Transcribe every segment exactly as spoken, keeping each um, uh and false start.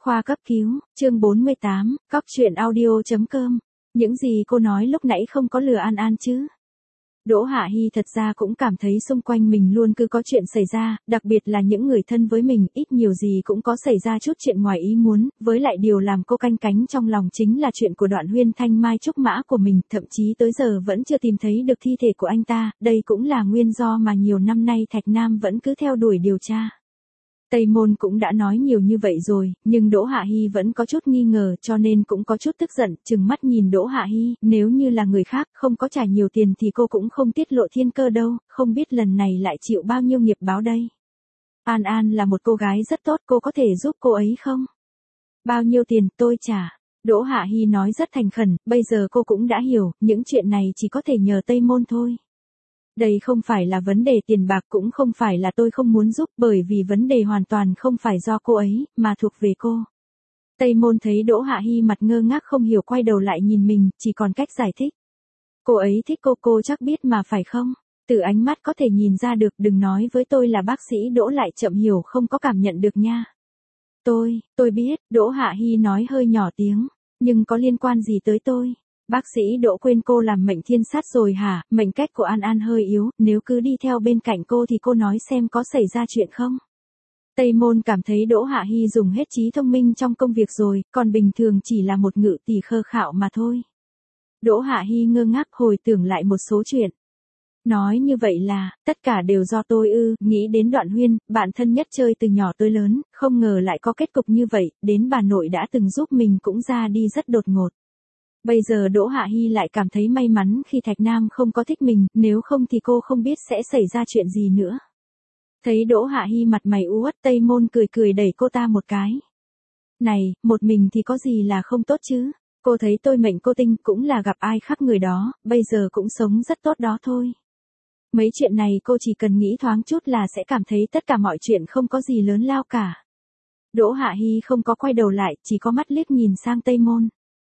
Khoa cấp cứu, chương bốn mươi tám, cóc truyện audio.com. Những gì cô nói lúc nãy không có lừa An An chứ? Đỗ Hạ Hi thật ra cũng cảm thấy xung quanh mình luôn cứ có chuyện xảy ra, đặc biệt là những người thân với mình, ít nhiều gì cũng có xảy ra chút chuyện ngoài ý muốn, với lại điều làm cô canh cánh trong lòng chính là chuyện của Đoạn Huyên Thanh Mai Trúc Mã của mình, thậm chí tới giờ vẫn chưa tìm thấy được thi thể của anh ta, đây cũng là nguyên do mà nhiều năm nay Thạch Nam vẫn cứ theo đuổi điều tra. Tây Môn cũng đã nói nhiều như vậy rồi, nhưng Đỗ Hạ Hi vẫn có chút nghi ngờ cho nên cũng có chút tức giận, trừng mắt nhìn Đỗ Hạ Hi, nếu như là người khác không có trả nhiều tiền thì cô cũng không tiết lộ thiên cơ đâu, không biết lần này lại chịu bao nhiêu nghiệp báo đây. An An là một cô gái rất tốt, cô có thể giúp cô ấy không? Bao nhiêu tiền tôi trả. Đỗ Hạ Hi nói rất thành khẩn, bây giờ cô cũng đã hiểu, những chuyện này chỉ có thể nhờ Tây Môn thôi. Đây không phải là vấn đề tiền bạc, cũng không phải là tôi không muốn giúp, bởi vì vấn đề hoàn toàn không phải do cô ấy, mà thuộc về cô. Tây Môn thấy Đỗ Hạ Hi mặt ngơ ngác không hiểu, quay đầu lại nhìn mình, chỉ còn cách giải thích. Cô ấy thích cô, cô chắc biết mà phải không? Từ ánh mắt có thể nhìn ra được, đừng nói với tôi là bác sĩ Đỗ lại chậm hiểu không có cảm nhận được nha. Tôi, tôi biết, Đỗ Hạ Hi nói hơi nhỏ tiếng, nhưng có liên quan gì tới tôi? Bác sĩ Đỗ quên cô làm mệnh thiên sát rồi hả? Mệnh cách của An An hơi yếu, nếu cứ đi theo bên cạnh cô thì cô nói xem có xảy ra chuyện không? Tây Môn cảm thấy Đỗ Hạ Hi dùng hết trí thông minh trong công việc rồi, còn bình thường chỉ là một ngự tỷ khơ khạo mà thôi. Đỗ Hạ Hi ngơ ngác hồi tưởng lại một số chuyện. Nói như vậy là, tất cả đều do tôi ư, nghĩ đến Đoạn Huyên, bạn thân nhất chơi từ nhỏ tới lớn, không ngờ lại có kết cục như vậy, đến bà nội đã từng giúp mình cũng ra đi rất đột ngột. Bây giờ Đỗ Hạ Hi lại cảm thấy may mắn khi Thạch Nam không có thích mình, nếu không thì cô không biết sẽ xảy ra chuyện gì nữa. Thấy Đỗ Hạ Hi mặt mày u uất, Tây Môn cười cười đẩy cô ta một cái. Này, một mình thì có gì là không tốt chứ? Cô thấy tôi mệnh cô tinh cũng là gặp ai khác người đó, bây giờ cũng sống rất tốt đó thôi. Mấy chuyện này cô chỉ cần nghĩ thoáng chút là sẽ cảm thấy tất cả mọi chuyện không có gì lớn lao cả. Đỗ Hạ Hi không có quay đầu lại, chỉ có mắt liếc nhìn sang Tây Môn.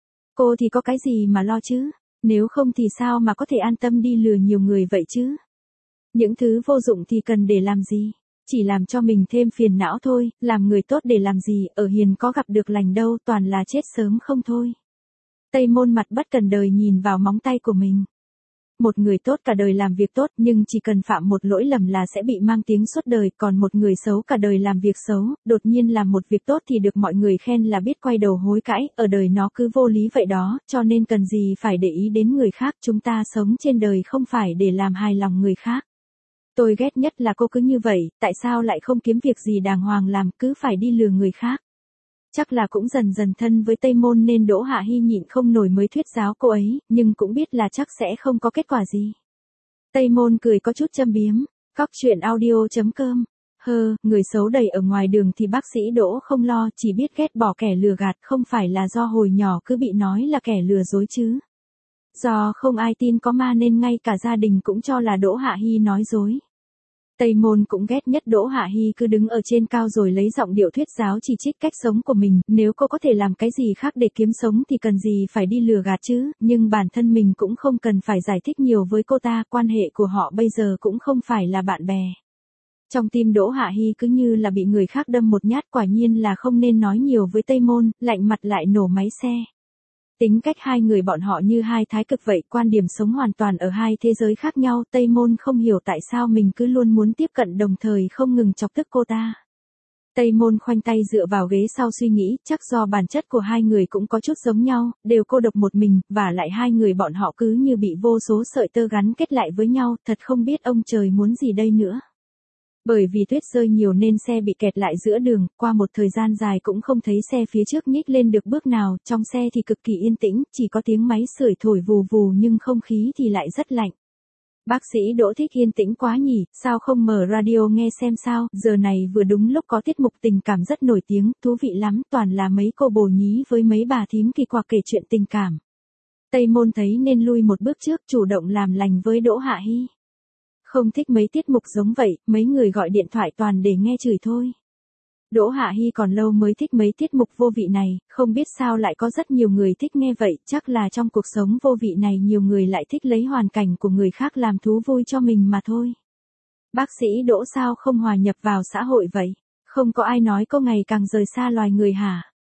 Cô thì có cái gì mà lo chứ, nếu không thì sao mà có thể an tâm đi lừa nhiều người vậy chứ. Những thứ vô dụng thì cần để làm gì, chỉ làm cho mình thêm phiền não thôi, làm người tốt để làm gì, ở hiền có gặp được lành đâu, toàn là chết sớm không thôi. Tây Môn mặt bất cần đời nhìn vào móng tay của mình. Một người tốt cả đời làm việc tốt nhưng chỉ cần phạm một lỗi lầm là sẽ bị mang tiếng suốt đời, còn một người xấu cả đời làm việc xấu, đột nhiên làm một việc tốt thì được mọi người khen là biết quay đầu hối cãi, ở đời nó cứ vô lý vậy đó, cho nên cần gì phải để ý đến người khác, chúng ta sống trên đời không phải để làm hài lòng người khác. Tôi ghét nhất là cô cứ như vậy, tại sao lại không kiếm việc gì đàng hoàng làm, cứ phải đi lừa người khác. Chắc là cũng dần dần thân với Tây Môn nên Đỗ Hạ Hi nhịn không nổi mới thuyết giáo cô ấy, nhưng cũng biết là chắc sẽ không có kết quả gì. Tây Môn cười có chút châm biếm, cóc truyện audio.com. Hơ, người xấu đầy ở ngoài đường thì bác sĩ Đỗ không lo, chỉ biết ghét bỏ kẻ lừa gạt, không phải là do hồi nhỏ cứ bị nói là kẻ lừa dối chứ. Do không ai tin có ma nên ngay cả gia đình cũng cho là Đỗ Hạ Hi nói dối. Tây Môn cũng ghét nhất Đỗ Hạ Hi cứ đứng ở trên cao rồi lấy giọng điệu thuyết giáo chỉ trích cách sống của mình, nếu cô có thể làm cái gì khác để kiếm sống thì cần gì phải đi lừa gạt chứ, nhưng bản thân mình cũng không cần phải giải thích nhiều với cô ta, quan hệ của họ bây giờ cũng không phải là bạn bè. Trong tim Đỗ Hạ Hi cứ như là bị người khác đâm một nhát, quả nhiên là không nên nói nhiều với Tây Môn, lạnh mặt lại nổ máy xe. Tính cách hai người bọn họ như hai thái cực vậy, quan điểm sống hoàn toàn ở hai thế giới khác nhau, Tây Môn không hiểu tại sao mình cứ luôn muốn tiếp cận đồng thời không ngừng chọc tức cô ta. Tây Môn khoanh tay dựa vào ghế sau suy nghĩ, chắc do bản chất của hai người cũng có chút giống nhau, đều cô độc một mình, và lại hai người bọn họ cứ như bị vô số sợi tơ gắn kết lại với nhau, thật không biết ông trời muốn gì đây nữa. Bởi vì tuyết rơi nhiều nên xe bị kẹt lại giữa đường, qua một thời gian dài cũng không thấy xe phía trước nhích lên được bước nào, trong xe thì cực kỳ yên tĩnh, chỉ có tiếng máy sưởi thổi vù vù nhưng không khí thì lại rất lạnh. Bác sĩ Đỗ thích yên tĩnh quá nhỉ, sao không mở radio nghe xem sao, giờ này vừa đúng lúc có tiết mục tình cảm rất nổi tiếng, thú vị lắm, toàn là mấy cô bồ nhí với mấy bà thím kỳ quặc kể chuyện tình cảm. Tây Môn thấy nên lui một bước trước, chủ động làm lành với Đỗ Hạ Hi. Không thích mấy tiết mục giống vậy, mấy người gọi điện thoại toàn để nghe chửi thôi. Đỗ Hạ Hi còn lâu mới thích mấy tiết mục vô vị này, không biết sao lại có rất nhiều người thích nghe vậy, chắc là trong cuộc sống vô vị này nhiều người lại thích lấy hoàn cảnh của người khác làm thú vui cho mình mà thôi. Bác sĩ Đỗ sao không hòa nhập vào xã hội vậy? Không có ai nói cô ngày càng rời xa loài người hả?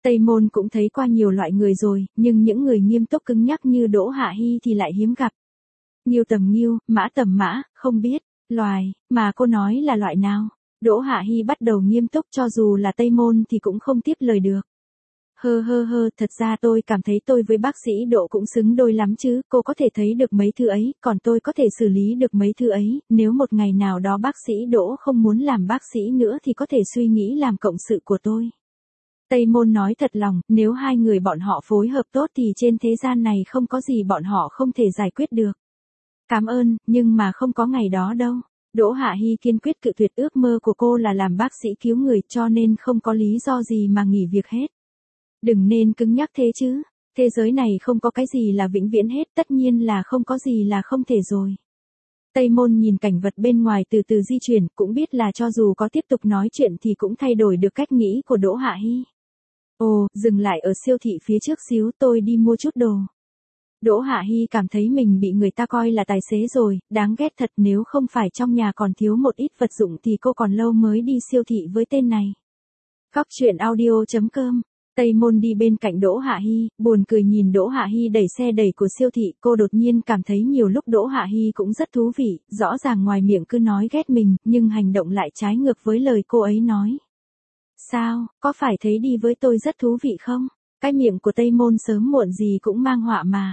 Tây Môn cũng thấy qua nhiều loại người rồi, nhưng những người nghiêm túc cứng nhắc như Đỗ Hạ Hi thì lại hiếm gặp. Nghiêu tầm nghiêu, mã tầm mã, không biết, loài, mà cô nói là loại nào? Đỗ Hạ Hi bắt đầu nghiêm túc, cho dù là Tây Môn thì cũng không tiếp lời được. Hơ hơ hơ, thật ra tôi cảm thấy tôi với bác sĩ Đỗ cũng xứng đôi lắm chứ, cô có thể thấy được mấy thứ ấy, còn tôi có thể xử lý được mấy thứ ấy, nếu một ngày nào đó bác sĩ Đỗ không muốn làm bác sĩ nữa thì có thể suy nghĩ làm cộng sự của tôi. Tây Môn nói thật lòng, nếu hai người bọn họ phối hợp tốt thì trên thế gian này không có gì bọn họ không thể giải quyết được. Cảm ơn, nhưng mà không có ngày đó đâu. Đỗ Hạ Hi kiên quyết cự tuyệt, ước mơ của cô là làm bác sĩ cứu người, cho nên không có lý do gì mà nghỉ việc hết. Đừng nên cứng nhắc thế chứ, thế giới này không có cái gì là vĩnh viễn hết, tất nhiên là không có gì là không thể rồi. Tây Môn nhìn cảnh vật bên ngoài từ từ di chuyển, cũng biết là cho dù có tiếp tục nói chuyện thì cũng thay đổi được cách nghĩ của Đỗ Hạ Hi. Ồ, dừng lại ở siêu thị phía trước xíu, tôi đi mua chút đồ. Đỗ Hạ Hi cảm thấy mình bị người ta coi là tài xế rồi, đáng ghét thật, nếu không phải trong nhà còn thiếu một ít vật dụng thì cô còn lâu mới đi siêu thị với tên này. Cóc truyện audio chấm com. Tây Môn đi bên cạnh Đỗ Hạ Hi, buồn cười nhìn Đỗ Hạ Hi đẩy xe đẩy của siêu thị, cô đột nhiên cảm thấy nhiều lúc Đỗ Hạ Hi cũng rất thú vị, rõ ràng ngoài miệng cứ nói ghét mình, nhưng hành động lại trái ngược với lời cô ấy nói. Sao, có phải thấy đi với tôi rất thú vị không? Cái miệng của Tây Môn sớm muộn gì cũng mang họa mà.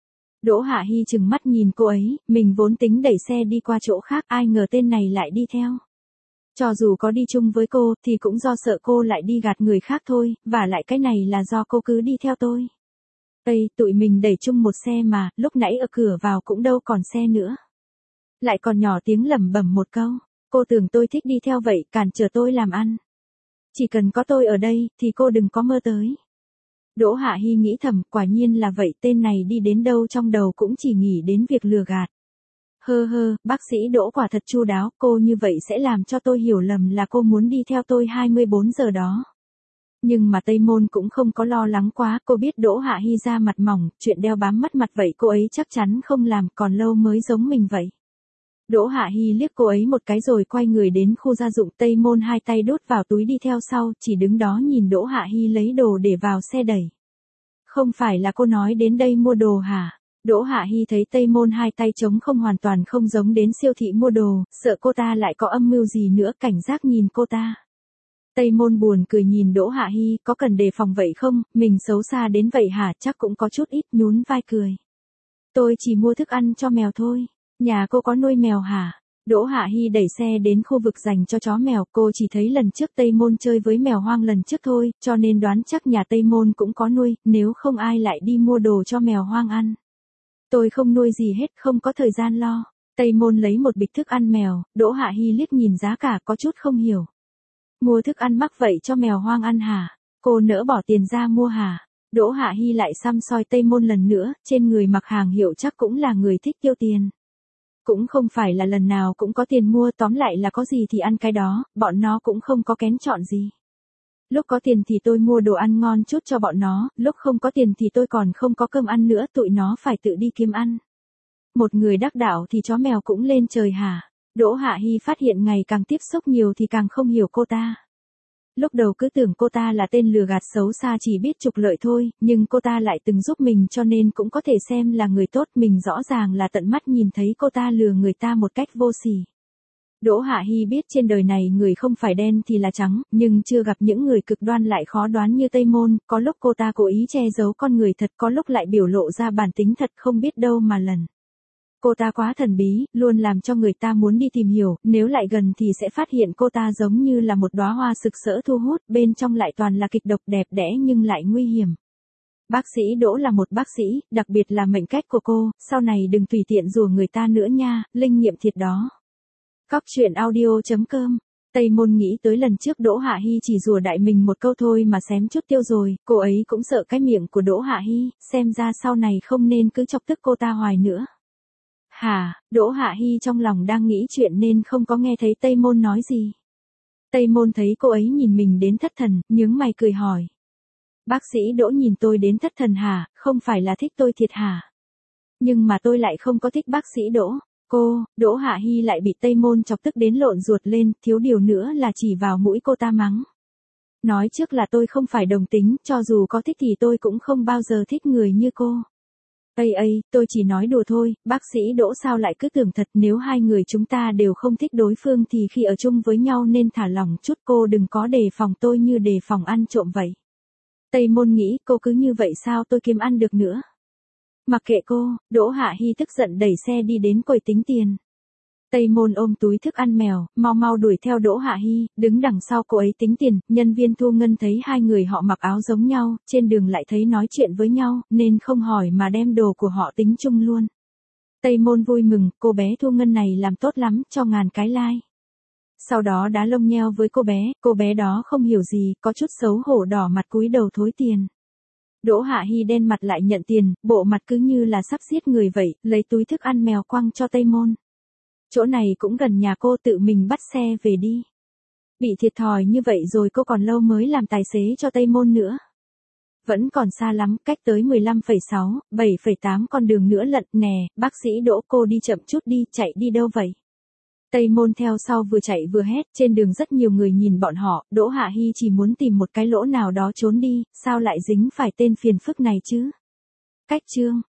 Đỗ Hạ Hi chừng mắt nhìn cô ấy, mình vốn tính đẩy xe đi qua chỗ khác, ai ngờ tên này lại đi theo. Cho dù có đi chung với cô, thì cũng do sợ cô lại đi gạt người khác thôi, và lại cái này là do cô cứ đi theo tôi. Ây, tụi mình đẩy chung một xe mà, lúc nãy ở cửa vào cũng đâu còn xe nữa. Lại còn nhỏ tiếng lẩm bẩm một câu, cô tưởng tôi thích đi theo vậy, cản trở tôi làm ăn. Chỉ cần có tôi ở đây, thì cô đừng có mơ tới. Đỗ Hạ Hi nghĩ thầm, quả nhiên là vậy, tên này đi đến đâu trong đầu cũng chỉ nghĩ đến việc lừa gạt. Hơ hơ, bác sĩ Đỗ quả thật chu đáo, cô như vậy sẽ làm cho tôi hiểu lầm là cô muốn đi theo tôi hai mươi bốn giờ đó. Nhưng mà Tây Môn cũng không có lo lắng quá, cô biết Đỗ Hạ Hi da mặt mỏng, chuyện đeo bám mất mặt vậy cô ấy chắc chắn không làm, còn lâu mới giống mình vậy. Đỗ Hạ Hi liếc cô ấy một cái rồi quay người đến khu gia dụng, Tây Môn hai tay đút vào túi đi theo sau, chỉ đứng đó nhìn Đỗ Hạ Hi lấy đồ để vào xe đẩy. Không phải là cô nói đến đây mua đồ hả? Đỗ Hạ Hi thấy Tây Môn hai tay trống không, hoàn toàn không giống đến siêu thị mua đồ, sợ cô ta lại có âm mưu gì nữa, cảnh giác nhìn cô ta. Tây Môn buồn cười nhìn Đỗ Hạ Hi, có cần đề phòng vậy không, mình xấu xa đến vậy hả, chắc cũng có chút ít, nhún vai cười. Tôi chỉ mua thức ăn cho mèo thôi, nhà cô có nuôi mèo hả? Đỗ Hạ Hi đẩy xe đến khu vực dành cho chó mèo, cô chỉ thấy lần trước Tây Môn chơi với mèo hoang lần trước thôi, cho nên đoán chắc nhà Tây Môn cũng có nuôi, nếu không ai lại đi mua đồ cho mèo hoang ăn. Tôi không nuôi gì hết, không có thời gian lo. Tây Môn lấy một bịch thức ăn mèo, Đỗ Hạ Hi liếc nhìn giá cả có chút không hiểu. Mua thức ăn mắc vậy cho mèo hoang ăn hả? Cô nỡ bỏ tiền ra mua hả? Đỗ Hạ Hi lại săm soi Tây Môn lần nữa, trên người mặc hàng hiệu chắc cũng là người thích tiêu tiền. Cũng không phải là lần nào cũng có tiền mua, tóm lại là có gì thì ăn cái đó, bọn nó cũng không có kén chọn gì. Lúc có tiền thì tôi mua đồ ăn ngon chút cho bọn nó, lúc không có tiền thì tôi còn không có cơm ăn nữa, tụi nó phải tự đi kiếm ăn. Một người đắc đạo thì chó mèo cũng lên trời hả? Đỗ Hạ Hi phát hiện ngày càng tiếp xúc nhiều thì càng không hiểu cô ta. Lúc đầu cứ tưởng cô ta là tên lừa gạt xấu xa chỉ biết trục lợi thôi, nhưng cô ta lại từng giúp mình cho nên cũng có thể xem là người tốt, mình rõ ràng là tận mắt nhìn thấy cô ta lừa người ta một cách vô sỉ. Đỗ Hạ Hi biết trên đời này người không phải đen thì là trắng, nhưng chưa gặp những người cực đoan lại khó đoán như Tây Môn, có lúc cô ta cố ý che giấu con người thật, có lúc lại biểu lộ ra bản tính thật không biết đâu mà lần. Cô ta quá thần bí, luôn làm cho người ta muốn đi tìm hiểu, nếu lại gần thì sẽ phát hiện cô ta giống như là một đóa hoa sực sỡ thu hút, bên trong lại toàn là kịch độc, đẹp đẽ nhưng lại nguy hiểm. Bác sĩ Đỗ là một bác sĩ, đặc biệt là mệnh cách của cô, sau này đừng tùy tiện rủa người ta nữa nha, linh nghiệm thiệt đó. Cóc truyện audio chấm com. Tây Môn nghĩ tới lần trước Đỗ Hạ Hi chỉ rủa đại mình một câu thôi mà xém chút tiêu rồi, cô ấy cũng sợ cái miệng của Đỗ Hạ Hi, xem ra sau này không nên cứ chọc tức cô ta hoài nữa. Hả, Đỗ Hạ Hi trong lòng đang nghĩ chuyện nên không có nghe thấy Tây Môn nói gì. Tây Môn thấy cô ấy nhìn mình đến thất thần, nhướng mày cười hỏi. Bác sĩ Đỗ nhìn tôi đến thất thần hả, không phải là thích tôi thiệt hả? Nhưng mà tôi lại không có thích bác sĩ Đỗ. Cô, Đỗ Hạ Hi lại bị Tây Môn chọc tức đến lộn ruột lên, thiếu điều nữa là chỉ vào mũi cô ta mắng. Nói trước là tôi không phải đồng tính, cho dù có thích thì tôi cũng không bao giờ thích người như cô. Ây ây, tôi chỉ nói đùa thôi, bác sĩ Đỗ sao lại cứ tưởng thật, nếu hai người chúng ta đều không thích đối phương thì khi ở chung với nhau nên thả lỏng chút, cô đừng có đề phòng tôi như đề phòng ăn trộm vậy. Tây Môn nghĩ, cô cứ như vậy sao tôi kiếm ăn được nữa. Mặc kệ cô, Đỗ Hạ Hi tức giận đẩy xe đi đến quầy tính tiền. Tây Môn ôm túi thức ăn mèo, mau mau đuổi theo Đỗ Hạ Hi, đứng đằng sau cô ấy tính tiền, nhân viên thu ngân thấy hai người họ mặc áo giống nhau, trên đường lại thấy nói chuyện với nhau, nên không hỏi mà đem đồ của họ tính chung luôn. Tây Môn vui mừng, cô bé thu ngân này làm tốt lắm, cho ngàn cái like. Sau đó đá lông nheo với cô bé, cô bé đó không hiểu gì, có chút xấu hổ đỏ mặt cúi đầu thối tiền. Đỗ Hạ Hi đen mặt lại nhận tiền, bộ mặt cứ như là sắp giết người vậy, lấy túi thức ăn mèo quăng cho Tây Môn. Chỗ này cũng gần nhà cô, tự mình bắt xe về đi. Bị thiệt thòi như vậy rồi cô còn lâu mới làm tài xế cho Tây Môn nữa. Vẫn còn xa lắm, cách tới mười lăm phẩy sáu, bảy phẩy tám con đường nữa lận nè, bác sĩ Đỗ cô đi chậm chút đi, chạy đi đâu vậy? Tây Môn theo sau vừa chạy vừa hét, trên đường rất nhiều người nhìn bọn họ, Đỗ Hạ Hi chỉ muốn tìm một cái lỗ nào đó trốn đi, sao lại dính phải tên phiền phức này chứ? Cách chương